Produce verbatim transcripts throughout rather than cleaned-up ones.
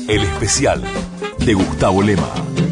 El especial de Gustavo Lema.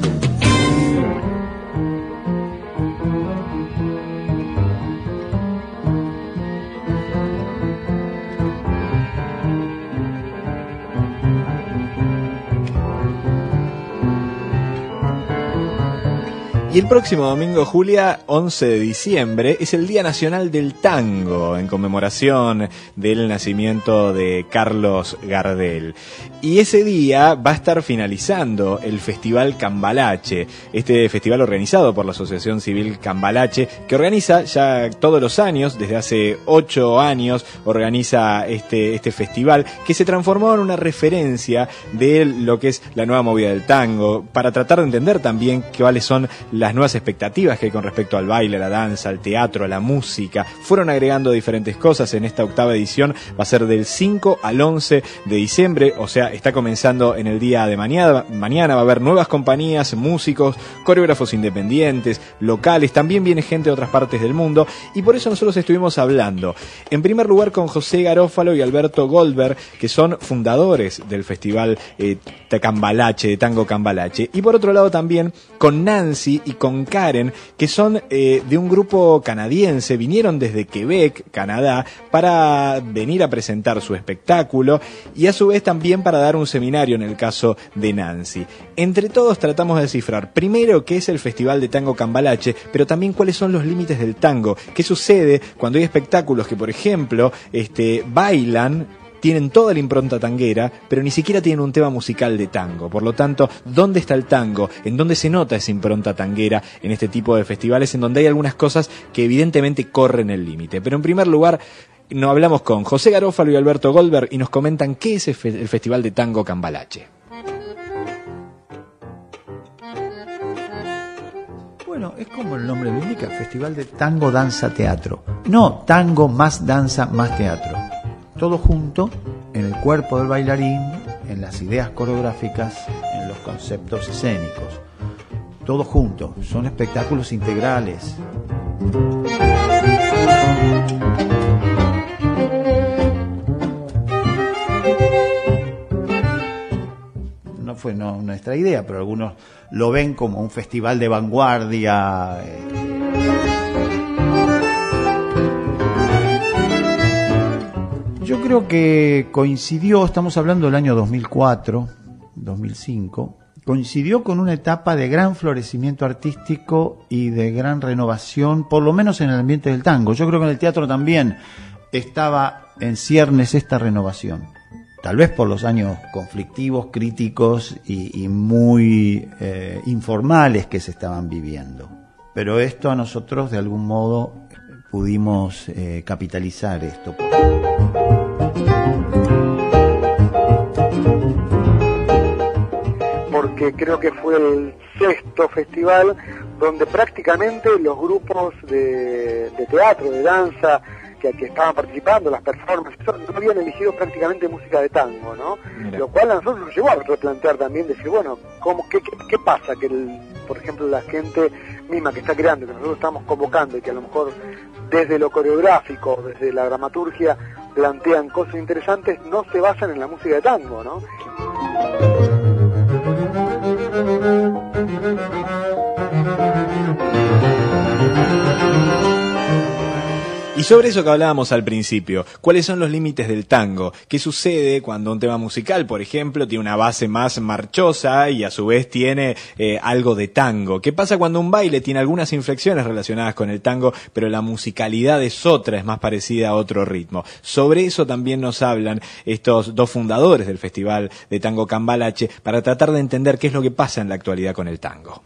Y el próximo domingo, Julia, once de diciembre, es el Día Nacional del Tango, en conmemoración del nacimiento de Carlos Gardel. Y ese día va a estar finalizando el Festival Cambalache, este festival organizado por la Asociación Civil Cambalache, que organiza ya todos los años, desde hace ocho años, organiza este, este festival, que se transformó en una referencia de lo que es la nueva movida del tango, para tratar de entender también cuáles son las nuevas expectativas que hay con respecto al baile, a la danza, al teatro, a la música. Fueron agregando diferentes cosas en esta octava edición. Va a ser del cinco al once de diciembre, o sea, está comenzando en el día de mañana. Mañana va a haber nuevas compañías, músicos, coreógrafos independientes, locales. También viene gente de otras partes del mundo, y por eso nosotros estuvimos hablando, en primer lugar, con José Garófalo y Alberto Goldberg, que son fundadores del Festival eh, Cambalache, de Tango Cambalache, y por otro lado también con Nancy y con Karen, que son eh, de un grupo canadiense, vinieron desde Quebec, Canadá, para venir a presentar su espectáculo y a su vez también para dar un seminario en el caso de Nancy. Entre todos tratamos de descifrar primero qué es el Festival de Tango Cambalache, pero también cuáles son los límites del tango, qué sucede cuando hay espectáculos que, por ejemplo, este, bailan, tienen toda la impronta tanguera, pero ni siquiera tienen un tema musical de tango. Por lo tanto, ¿dónde está el tango? ¿En dónde se nota esa impronta tanguera en este tipo de festivales, en donde hay algunas cosas que evidentemente corren el límite? Pero en primer lugar, nos hablamos con José Garófalo y Alberto Goldberg y nos comentan qué es el Festival de Tango Cambalache. Bueno, es como el nombre lo indica, Festival de Tango, Danza, Teatro. No tango más danza más teatro. Todo junto en el cuerpo del bailarín, en las ideas coreográficas, en los conceptos escénicos. Todo junto, son espectáculos integrales. No fue no, nuestra idea, pero algunos lo ven como un festival de vanguardia. Eh, Yo creo que coincidió, estamos hablando del año dos mil cuatro, dos mil cinco, coincidió con una etapa de gran florecimiento artístico y de gran renovación, por lo menos en el ambiente del tango. Yo creo que en el teatro también estaba en ciernes esta renovación. Tal vez por los años conflictivos, críticos y, y muy eh, informales que se estaban viviendo. Pero esto a nosotros de algún modo pudimos eh, capitalizar esto. Porque creo que fue el sexto festival donde prácticamente los grupos de, de teatro, de danza, que, que estaban participando, las performances, no habían elegido prácticamente música de tango, ¿no? Mira. Lo cual a nosotros nos llevó a replantear también, decir, bueno, ¿cómo, qué, qué, qué pasa? Que, el, por ejemplo, la gente misma que está creando, que nosotros estamos convocando y que a lo mejor desde lo coreográfico, desde la dramaturgia, plantean cosas interesantes, no se basan en la música de tango, ¿no? Y sobre eso que hablábamos al principio, ¿cuáles son los límites del tango? ¿Qué sucede cuando un tema musical, por ejemplo, tiene una base más marchosa y a su vez tiene eh, algo de tango? ¿Qué pasa cuando un baile tiene algunas inflexiones relacionadas con el tango, pero la musicalidad es otra, es más parecida a otro ritmo? Sobre eso también nos hablan estos dos fundadores del Festival de Tango Cambalache para tratar de entender qué es lo que pasa en la actualidad con el tango.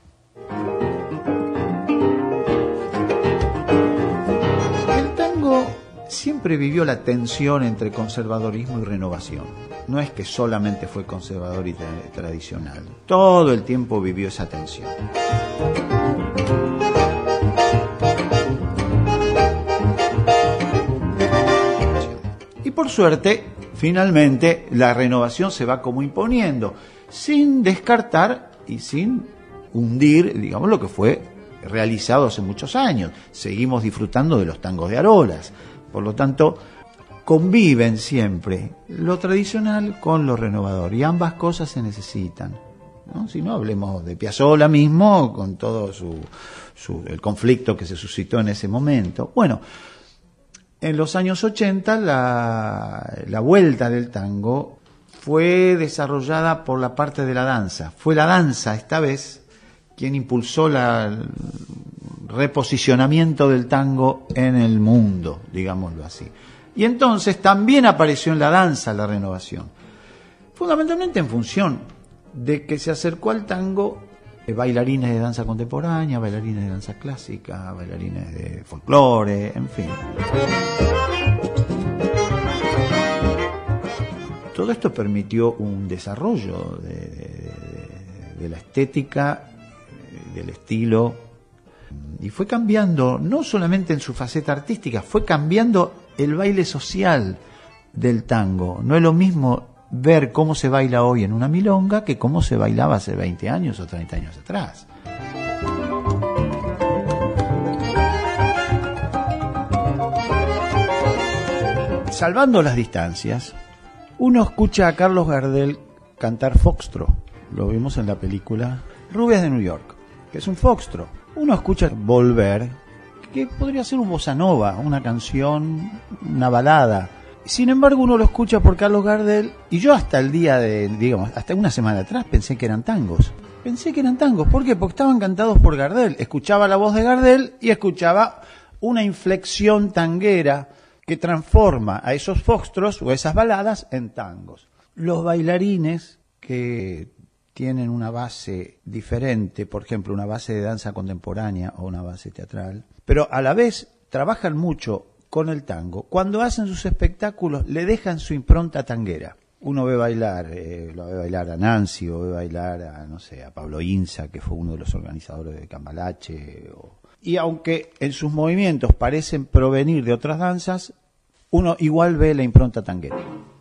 Siempre vivió la tensión entre conservadorismo y renovación. No es que solamente fue conservador y tra- tradicional. Todo el tiempo vivió esa tensión. Y por suerte, finalmente, la renovación se va como imponiendo, sin descartar y sin hundir, digamos, lo que fue realizado hace muchos años. Seguimos disfrutando de los tangos de Arolas. Por lo tanto, conviven siempre lo tradicional con lo renovador, y ambas cosas se necesitan, ¿no? Si no, hablemos de Piazzolla mismo, con todo su, su el conflicto que se suscitó en ese momento. Bueno, en los años ochenta la, la vuelta del tango fue desarrollada por la parte de la danza. Fue la danza, esta vez, quien impulsó la, el reposicionamiento del tango en el mundo, digámoslo así. Y entonces también apareció en la danza la renovación, fundamentalmente en función de que se acercó al tango eh, bailarines de danza contemporánea, bailarines de danza clásica, bailarines de folclore, en fin. Todo esto permitió un desarrollo de, de, de, de la estética, del estilo, y fue cambiando, no solamente en su faceta artística, fue cambiando el baile social del tango. No es lo mismo ver cómo se baila hoy en una milonga que cómo se bailaba hace veinte años o treinta años atrás. Salvando las distancias, uno escucha a Carlos Gardel cantar foxtrot. Lo vimos en la película Rubias de New York, que es un foxtrot. Uno escucha Volver, que podría ser un bossa nova, una canción, una balada. Sin embargo, uno lo escucha por Carlos Gardel, y yo hasta el día de, digamos, hasta una semana atrás pensé que eran tangos. Pensé que eran tangos. ¿Por qué? Porque estaban cantados por Gardel. Escuchaba la voz de Gardel y escuchaba una inflexión tanguera que transforma a esos foxtrots o esas baladas en tangos. Los bailarines que tienen una base diferente, por ejemplo, una base de danza contemporánea o una base teatral, pero a la vez trabajan mucho con el tango. Cuando hacen sus espectáculos le dejan su impronta tanguera. Uno ve bailar, eh, lo ve bailar a Nancy, o ve bailar a, no sé, a Pablo Inza, que fue uno de los organizadores de Cambalache. O... Y aunque en sus movimientos parecen provenir de otras danzas, uno igual ve la impronta tanguera.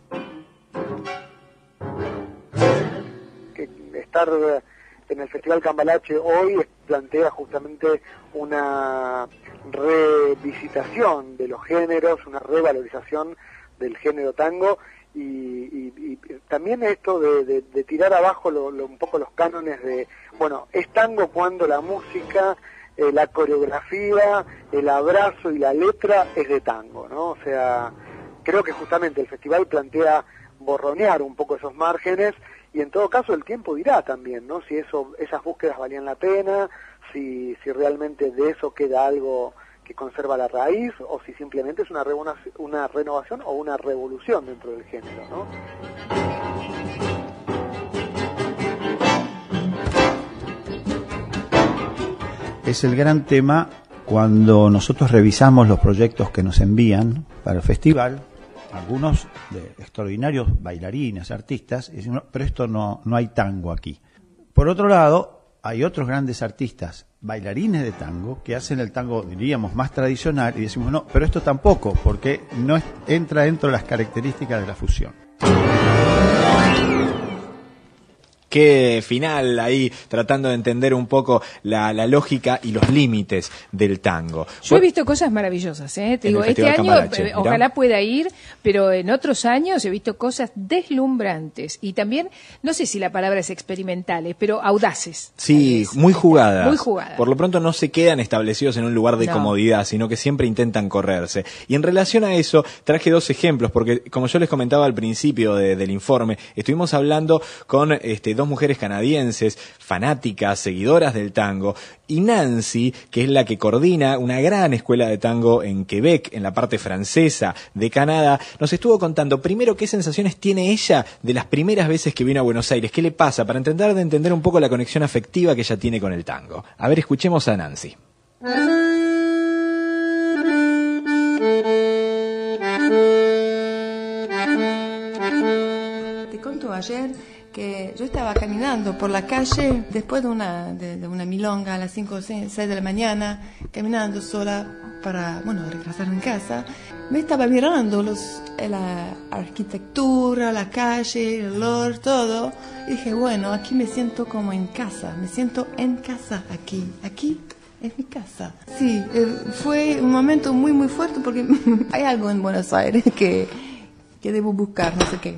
Estar en el Festival Cambalache hoy plantea justamente una revisitación de los géneros, una revalorización del género tango, y, y, y también esto de, de, de tirar abajo lo, lo, un poco los cánones de, bueno, es tango cuando la música, eh, la coreografía, el abrazo y la letra es de tango, ¿no? O sea, creo que justamente el festival plantea borronear un poco esos márgenes. Y en todo caso el tiempo dirá también, ¿no? Si eso, esas búsquedas valían la pena, si, si realmente de eso queda algo que conserva la raíz, o si simplemente es una, una renovación o una revolución dentro del género, ¿no? Es el gran tema cuando nosotros revisamos los proyectos que nos envían para el festival. Algunos de extraordinarios bailarines, artistas, y dicen, no, pero esto no, no hay tango aquí. Por otro lado, hay otros grandes artistas, bailarines de tango, que hacen el tango, diríamos, más tradicional, y decimos, no, pero esto tampoco, porque no es, entra dentro de las características de la fusión. Qué final ahí, tratando de entender un poco la, la lógica y los límites del tango. Yo he visto cosas maravillosas, ¿eh? Te digo, este año eh, ojalá pueda ir, pero en otros años he visto cosas deslumbrantes y también, no sé si la palabra es experimentales, pero audaces. Sí, muy jugadas. Muy jugadas. Por lo pronto no se quedan establecidos en un lugar de no. comodidad, sino que siempre intentan correrse. Y en relación a eso, traje dos ejemplos, porque como yo les comentaba al principio de, del informe, estuvimos hablando con este dos mujeres canadienses, fanáticas, seguidoras del tango, y Nancy, que es la que coordina una gran escuela de tango en Quebec, en la parte francesa de Canadá, nos estuvo contando primero qué sensaciones tiene ella de las primeras veces que vino a Buenos Aires, qué le pasa, para intentar de entender un poco la conexión afectiva que ella tiene con el tango. A ver, escuchemos a Nancy. Te conto ayer que yo estaba caminando por la calle después de una, de, de una milonga a las cinco o seis de la mañana, caminando sola para, bueno, regresar en casa. Me estaba mirando los, la arquitectura, la calle, el olor, todo. Y dije, bueno, aquí me siento como en casa, me siento en casa aquí. Aquí Es mi casa. Sí, eh, fue un momento muy, muy fuerte porque hay algo en Buenos Aires que, que debo buscar, no sé qué.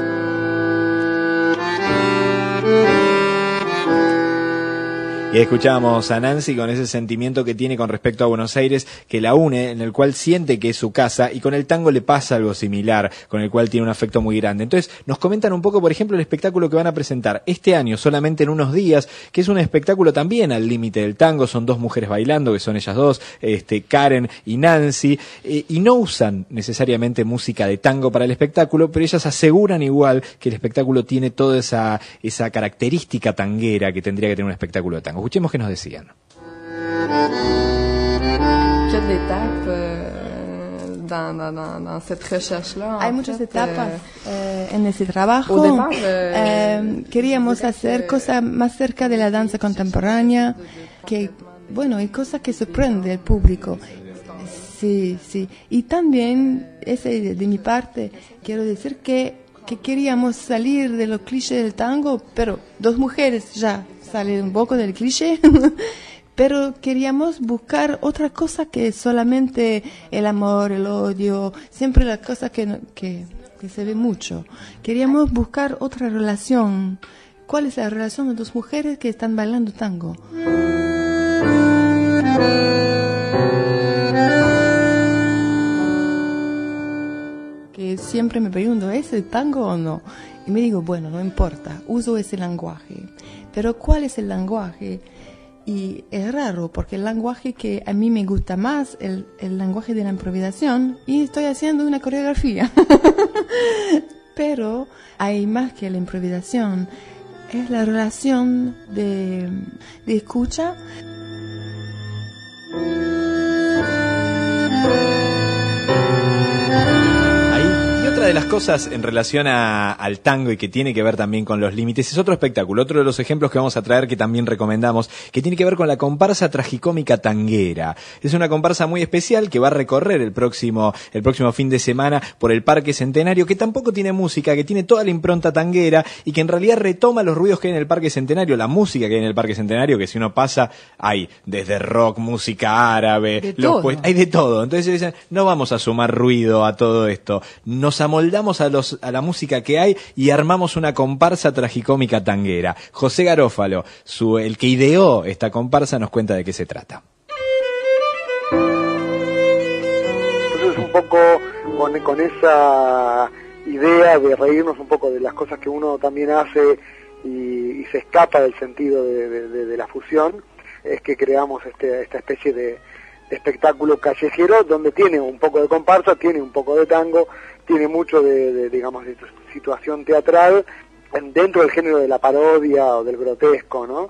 Y escuchamos a Nancy con ese sentimiento que tiene con respecto a Buenos Aires, que la une, en el cual siente que es su casa, y con el tango le pasa algo similar, con el cual tiene un afecto muy grande. Entonces, nos comentan un poco, por ejemplo, el espectáculo que van a presentar este año, solamente en unos días, que es un espectáculo también al límite del tango. Son dos mujeres bailando, que son ellas dos, este, Karen y Nancy, eh, y no usan necesariamente música de tango para el espectáculo, pero ellas aseguran igual que el espectáculo tiene toda esa, esa característica tanguera que tendría que tener un espectáculo de tango. Escuchemos qué nos decían. Hay muchas etapas eh, en ese trabajo. Eh, queríamos hacer cosas más cerca de la danza contemporánea, que, bueno, y cosas que sorprende al público. Sí, sí. Y también, ese de, de mi parte, quiero decir que, que queríamos salir de los clichés del tango, pero dos mujeres ya sale un poco del cliché, pero queríamos buscar otra cosa que solamente el amor, el odio, siempre la cosa que, que, que se ve mucho. Queríamos buscar otra relación. ¿Cuál es la relación de dos mujeres que están bailando tango? Que siempre me pregunto, ¿es el tango o no? Y me digo, bueno, no importa, uso ese lenguaje. Pero ¿cuál es el lenguaje? Y es raro, porque el lenguaje que a mí me gusta más, el, el lenguaje de la improvisación, y estoy haciendo una coreografía. Pero hay más que la improvisación, es la relación de, de escucha. Otra de las cosas en relación a, al tango y que tiene que ver también con los límites es otro espectáculo, otro de los ejemplos que vamos a traer que también recomendamos, que tiene que ver con la comparsa tragicómica tanguera. Es una comparsa muy especial que va a recorrer el próximo, el próximo fin de semana por el Parque Centenario, que tampoco tiene música, que tiene toda la impronta tanguera y que en realidad retoma los ruidos que hay en el Parque Centenario, la música que hay en el Parque Centenario, que si uno pasa hay desde rock, música árabe, los pues, hay de todo. Entonces dicen, no vamos a sumar ruido a todo esto, nos amoldamos a, los, a la música que hay y armamos una comparsa tragicómica tanguera. José Garófalo, su, el que ideó esta comparsa, nos cuenta de qué se trata. Entonces un poco con, con esa idea de reírnos un poco de las cosas que uno también hace y, y se escapa del sentido de, de, de, de la fusión, es que creamos este, esta especie de, de espectáculo callejero donde tiene un poco de comparsa, tiene un poco de tango, tiene mucho de, de digamos, de situación teatral dentro del género de la parodia o del grotesco, ¿no?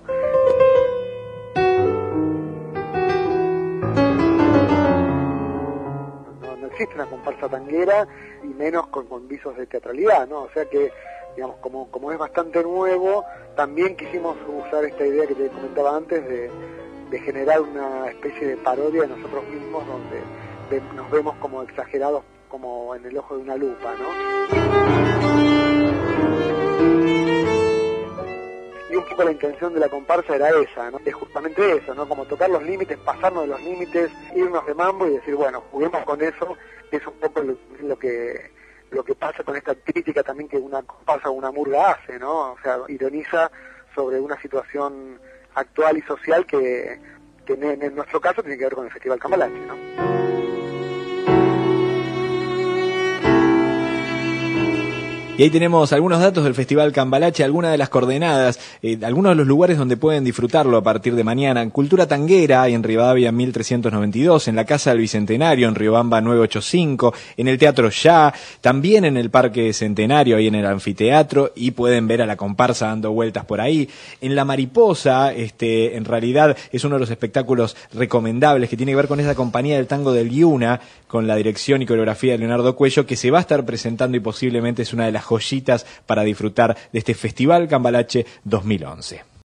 No, no existe una comparsa tanguera y menos con, con visos de teatralidad, ¿no? O sea que, digamos, como, como es bastante nuevo, también quisimos usar esta idea que te comentaba antes de, de generar una especie de parodia de nosotros mismos donde de, nos vemos como exagerados, como en el ojo de una lupa, ¿no? Y un poco la intención de la comparsa era esa, ¿no? Es justamente eso, ¿no? Como tocar los límites, pasarnos de los límites, irnos de mambo y decir, bueno, juguemos con eso, que es un poco lo, lo que lo que pasa con esta crítica también que una comparsa o una murga hace, ¿no? O sea, ironiza sobre una situación actual y social que, que en, en nuestro caso tiene que ver con el Festival Cambalache, ¿no? Y ahí tenemos algunos datos del Festival Cambalache, algunas de las coordenadas, eh, algunos de los lugares donde pueden disfrutarlo a partir de mañana. En Cultura Tanguera hay en Rivadavia mil trescientos noventa y dos, en la Casa del Bicentenario, en Riobamba novecientos ochenta y cinco, en el Teatro Ya, también en el Parque Centenario, ahí en el anfiteatro, y pueden ver a la comparsa dando vueltas por ahí. En La Mariposa, este, en realidad es uno de los espectáculos recomendables que tiene que ver con esa compañía del tango del Yuna, con la dirección y coreografía de Leonardo Cuello, que se va a estar presentando y posiblemente es una de las joyitas para disfrutar de este Festival Cambalache dos mil once.